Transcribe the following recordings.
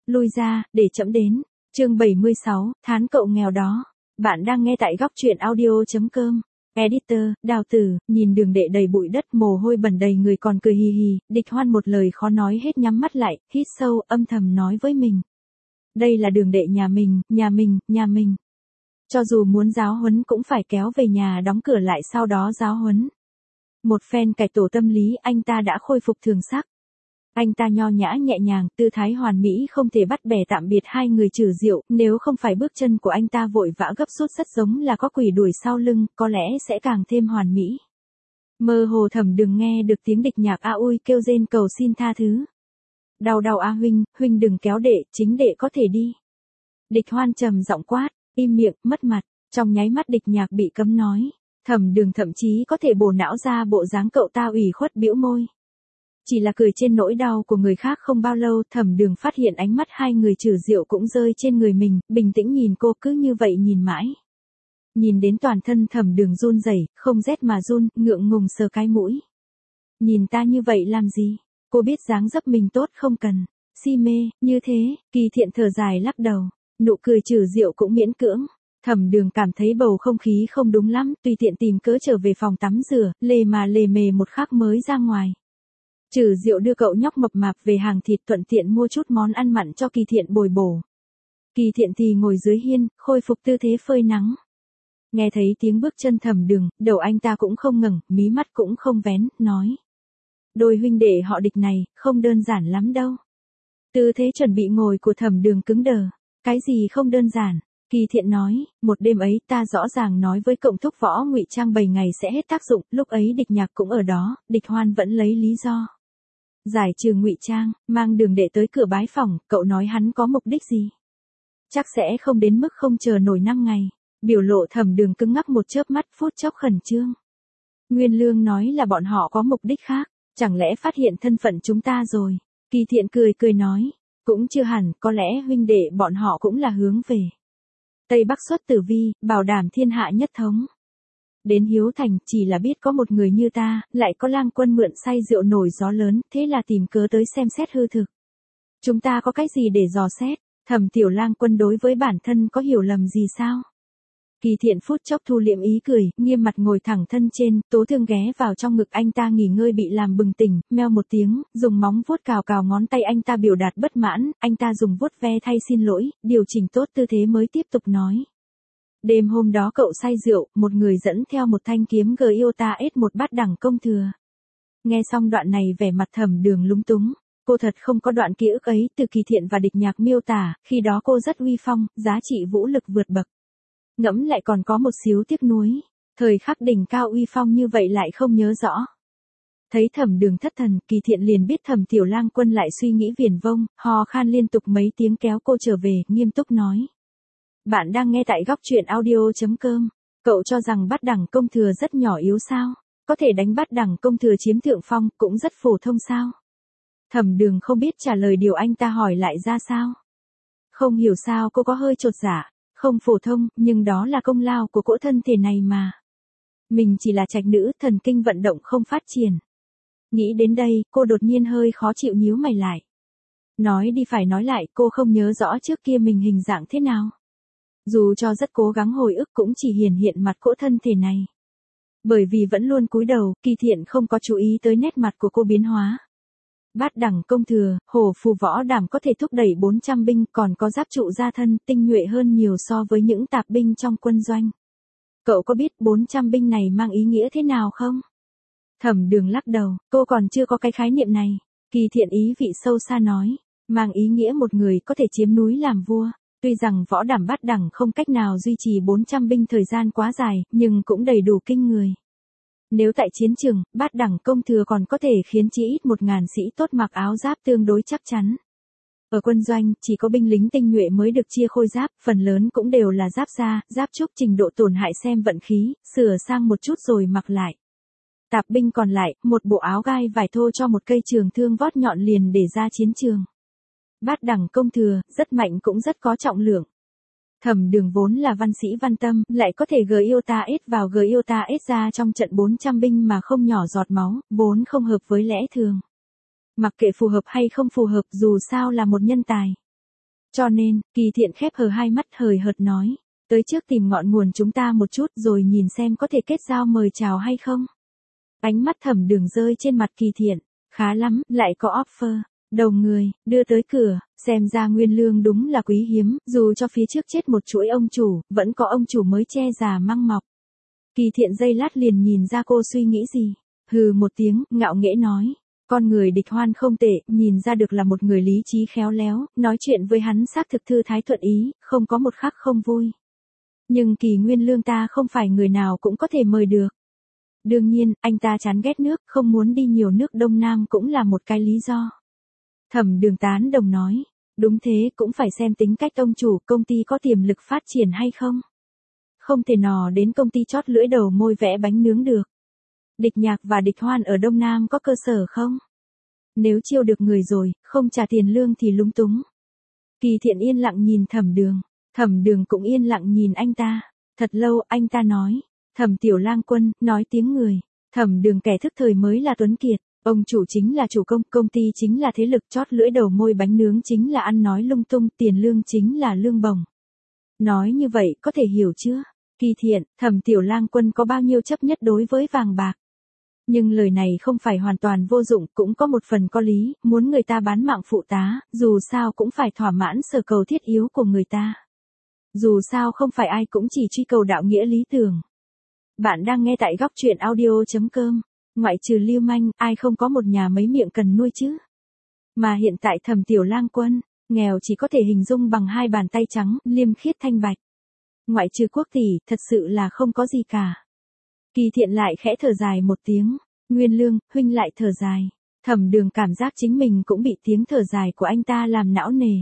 lui ra, để trẫm đến. Chương 76, Thán cậu nghèo đó. Bạn đang nghe tại góc truyện audio.com. Editor, Đào Tử, nhìn Đường Đệ đầy bụi đất, mồ hôi bẩn đầy người còn cười hì hì, Địch Hoan một lời khó nói hết, nhắm mắt lại, hít sâu, âm thầm nói với mình. Đây là Đường Đệ nhà mình, nhà mình, nhà mình. Cho dù muốn giáo huấn cũng phải kéo về nhà đóng cửa lại sau đó giáo huấn. Một phen cải tổ tâm lý, anh ta đã khôi phục thường sắc. Anh ta nho nhã nhẹ nhàng, tư thái hoàn mỹ không thể bắt bẻ tạm biệt hai người Trừ Diệu, nếu không phải bước chân của anh ta vội vã gấp rút rất giống là có quỷ đuổi sau lưng, có lẽ sẽ càng thêm hoàn mỹ. Mơ hồ Thẩm Đường nghe được tiếng địch nhạc a ui kêu rên cầu xin tha thứ. Đau đau a huynh, huynh đừng kéo đệ, chính đệ có thể đi. Địch Hoan trầm giọng quát, im miệng, mất mặt, trong nháy mắt địch nhạc bị cấm nói. Thẩm Đường thậm chí có thể bổ não ra bộ dáng cậu ta ủy khuất bĩu môi. Chỉ là cười trên nỗi đau của người khác. Không bao lâu Thẩm Đường phát hiện ánh mắt hai người Trừ Diệu cũng rơi trên người mình, bình tĩnh nhìn cô, cứ như vậy nhìn mãi. Nhìn đến toàn thân Thẩm Đường run rẩy, không rét mà run, ngượng ngùng sờ cái mũi. Nhìn ta như vậy làm gì? Cô biết dáng dấp mình tốt không cần. Si mê, như thế, Kỳ Thiện thở dài lắc đầu. Nụ cười Trừ Diệu cũng miễn cưỡng. Thẩm Đường cảm thấy bầu không khí không đúng lắm, tùy tiện tìm cớ trở về phòng tắm rửa, lề mà lề mề một khắc mới ra ngoài. Trừ Diệu đưa cậu nhóc mập mạp về hàng thịt, thuận tiện mua chút món ăn mặn cho Kỳ Thiện bồi bổ. Kỳ Thiện thì ngồi dưới hiên, khôi phục tư thế phơi nắng. Nghe thấy tiếng bước chân Thẩm Đường, đầu anh ta cũng không ngẩng, mí mắt cũng không vén, nói. Đôi huynh đệ họ Địch này, không đơn giản lắm đâu. Tư thế chuẩn bị ngồi của Thẩm Đường cứng đờ. Cái gì không đơn giản? Kỳ Thiện nói, một đêm ấy ta rõ ràng nói với Cộng Thúc Võ ngụy trang 7 ngày sẽ hết tác dụng, lúc ấy Địch Nhạc cũng ở đó, Địch Hoan vẫn lấy lý do giải trừ ngụy trang, mang Đường Đệ tới cửa bái phỏng, cậu nói hắn có mục đích gì? Chắc sẽ không đến mức không chờ nổi 5 ngày. Biểu lộ Thẩm Đường cứng ngắc một chớp mắt, phút chốc khẩn trương. Nguyên Lương nói là bọn họ có mục đích khác, chẳng lẽ phát hiện thân phận chúng ta rồi? Kỳ Thiện cười cười nói, cũng chưa hẳn, có lẽ huynh đệ bọn họ cũng là hướng về Tây Bắc xuất tử vi, bảo đảm thiên hạ nhất thống. Đến Hiếu Thành, chỉ là biết có một người như ta, lại có Lang Quân mượn say rượu nổi gió lớn, thế là tìm cớ tới xem xét hư thực. Chúng ta có cái gì để dò xét? Thẩm tiểu Lang Quân đối với bản thân có hiểu lầm gì sao? Kỳ Thiện phút chốc thu liệm ý cười, nghiêm mặt ngồi thẳng thân trên, Tố Thương ghé vào trong ngực anh ta nghỉ ngơi bị làm bừng tỉnh, meo một tiếng, dùng móng vuốt cào cào ngón tay anh ta biểu đạt bất mãn, anh ta dùng vuốt ve thay xin lỗi, điều chỉnh tốt tư thế mới tiếp tục nói. Đêm hôm đó cậu say rượu, một người dẫn theo một thanh kiếm Gyota-S một bát đẳng công thừa. Nghe xong đoạn này vẻ mặt Thẩm Đường lúng túng. Cô thật không có đoạn ký ức ấy, từ Kỳ Thiện và Địch Nhạc miêu tả, khi đó cô rất uy phong, giá trị vũ lực vượt bậc. Ngẫm lại còn có một xíu tiếc nuối, thời khắc đỉnh cao uy phong như vậy lại không nhớ rõ. Thấy Thẩm Đường thất thần, Kỳ Thiện liền biết Thẩm tiểu Lang Quân lại suy nghĩ viển vông, hò khan liên tục mấy tiếng kéo cô trở về, nghiêm túc nói. Bạn đang nghe tại góc truyện audio.com. Cậu cho rằng bát đẳng công thừa rất nhỏ yếu sao? Có thể đánh bát đẳng công thừa chiếm thượng phong, cũng rất phổ thông sao? Thẩm Đường không biết trả lời điều anh ta hỏi lại ra sao. Không hiểu sao cô có hơi chột dạ. Không phổ thông, nhưng đó là công lao của cỗ thân thể này mà. Mình chỉ là trạch nữ, thần kinh vận động không phát triển. Nghĩ đến đây, cô đột nhiên hơi khó chịu nhíu mày lại. Nói đi phải nói lại, cô không nhớ rõ trước kia mình hình dạng thế nào. Dù cho rất cố gắng hồi ức cũng chỉ hiển hiện mặt cỗ thân thể này. Bởi vì vẫn luôn cúi đầu, Kỳ Thiện không có chú ý tới nét mặt của cô biến hóa. Bát đẳng công thừa, hổ phù võ đảm có thể thúc đẩy 400 binh, còn có giáp trụ gia thân, tinh nhuệ hơn nhiều so với những tạp binh trong quân doanh. Cậu có biết 400 binh này mang ý nghĩa thế nào không? Thẩm Đường lắc đầu, cô còn chưa có cái khái niệm này. Kỳ Thiện ý vị sâu xa nói, mang ý nghĩa một người có thể chiếm núi làm vua. Tuy rằng võ đảm bát đẳng không cách nào duy trì 400 binh thời gian quá dài, nhưng cũng đầy đủ kinh người. Nếu tại chiến trường, bát đẳng công thừa còn có thể khiến chí ít 1000 sĩ tốt mặc áo giáp tương đối chắc chắn. Ở quân doanh, chỉ có binh lính tinh nhuệ mới được chia khôi giáp, phần lớn cũng đều là giáp da, giáp trúc trình độ tổn hại xem vận khí, sửa sang một chút rồi mặc lại. Tạp binh còn lại, một bộ áo gai vải thô cho một cây trường thương vót nhọn liền để ra chiến trường. Bát đẳng công thừa, rất mạnh cũng rất có trọng lượng. Thẩm Đường vốn là văn sĩ văn tâm, lại có thể Gyota-S vào Gyota-S ra trong trận 400 binh mà không nhỏ giọt máu, vốn không hợp với lẽ thường. Mặc kệ phù hợp hay không phù hợp, dù sao là một nhân tài. Cho nên, Kỳ Thiện khép hờ hai mắt hời hợt nói. Tới trước tìm ngọn nguồn chúng ta một chút rồi nhìn xem có thể kết giao mời chào hay không. Ánh mắt Thẩm Đường rơi trên mặt Kỳ Thiện. Khá lắm, lại có offer. Đầu người, đưa tới cửa, xem ra Nguyên Lương đúng là quý hiếm, dù cho phía trước chết một chuỗi ông chủ, vẫn có ông chủ mới che già măng mọc. Kỳ Thiện giây lát liền nhìn ra cô suy nghĩ gì. Hừ một tiếng, ngạo nghễ nói. Con người Địch Hoan không tệ, nhìn ra được là một người lý trí khéo léo, nói chuyện với hắn xác thực thư thái thuận ý, không có một khắc không vui. Nhưng Kỳ Nguyên Lương ta không phải người nào cũng có thể mời được. Đương nhiên, anh ta chán ghét nước, không muốn đi nhiều nước Đông Nam cũng là một cái lý do. Thẩm Đường tán đồng nói, đúng thế cũng phải xem tính cách ông chủ công ty có tiềm lực phát triển hay không. Không thể nò đến công ty chót lưỡi đầu môi vẽ bánh nướng được. Địch Nhạc và Địch Hoan ở Đông Nam có cơ sở không? Nếu chiêu được người rồi, không trả tiền lương thì lúng túng. Kỳ Thiện yên lặng nhìn Thẩm Đường cũng yên lặng nhìn anh ta. Thật lâu anh ta nói, Thẩm Tiểu Lang Quân, nói tiếng người. Thẩm Đường kẻ thức thời mới là tuấn kiệt. Ông chủ chính là chủ công ty chính là thế lực chót lưỡi đầu môi bánh nướng chính là ăn nói lung tung, tiền lương chính là lương bổng. Nói như vậy có thể hiểu chưa? Kỳ Thiện, Thẩm Tiểu Lang Quân có bao nhiêu chấp nhất đối với vàng bạc. Nhưng lời này không phải hoàn toàn vô dụng, cũng có một phần có lý, muốn người ta bán mạng phụ tá, dù sao cũng phải thỏa mãn sở cầu thiết yếu của người ta. Dù sao không phải ai cũng chỉ truy cầu đạo nghĩa lý tưởng. Bạn đang nghe tại góc truyện audio.com. Ngoại trừ lưu manh, ai không có một nhà mấy miệng cần nuôi chứ. Mà hiện tại Thẩm Tiểu Lang Quân, nghèo chỉ có thể hình dung bằng hai bàn tay trắng, liêm khiết thanh bạch. Ngoại trừ quốc tỷ, thật sự là không có gì cả. Kỳ Thiện lại khẽ thở dài một tiếng. Nguyên Lương, huynh lại thở dài. Thẩm Đường cảm giác chính mình cũng bị tiếng thở dài của anh ta làm não nề.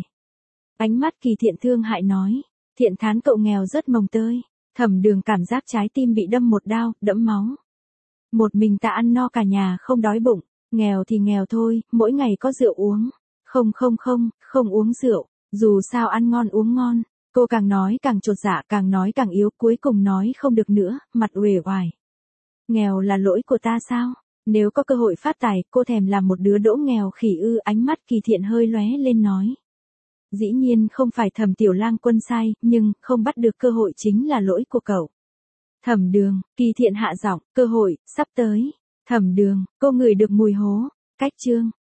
Ánh mắt Kỳ Thiện thương hại nói. Thiện thán cậu nghèo rất mồng tơi. Thẩm Đường cảm giác trái tim bị đâm một đao, đẫm máu. Một mình ta ăn no cả nhà không đói bụng. Nghèo thì nghèo thôi, mỗi ngày có rượu uống. Không uống rượu. Dù sao ăn ngon uống ngon. Cô càng nói càng chột dạ, càng nói càng yếu, cuối cùng nói không được nữa, mặt uể oải. Nghèo là lỗi của ta sao? Nếu có cơ hội phát tài, cô thèm làm một đứa đỗ nghèo khỉ ư? Ánh mắt Kỳ Thiện hơi lóe lên nói. Dĩ nhiên không phải Thẩm Tiểu Lang Quân sai, nhưng không bắt được cơ hội chính là lỗi của cậu. Thẩm Đường, Kỳ Thiện hạ giọng, cơ hội sắp tới. Thẩm Đường, cô ngửi được mùi hố. Cách chương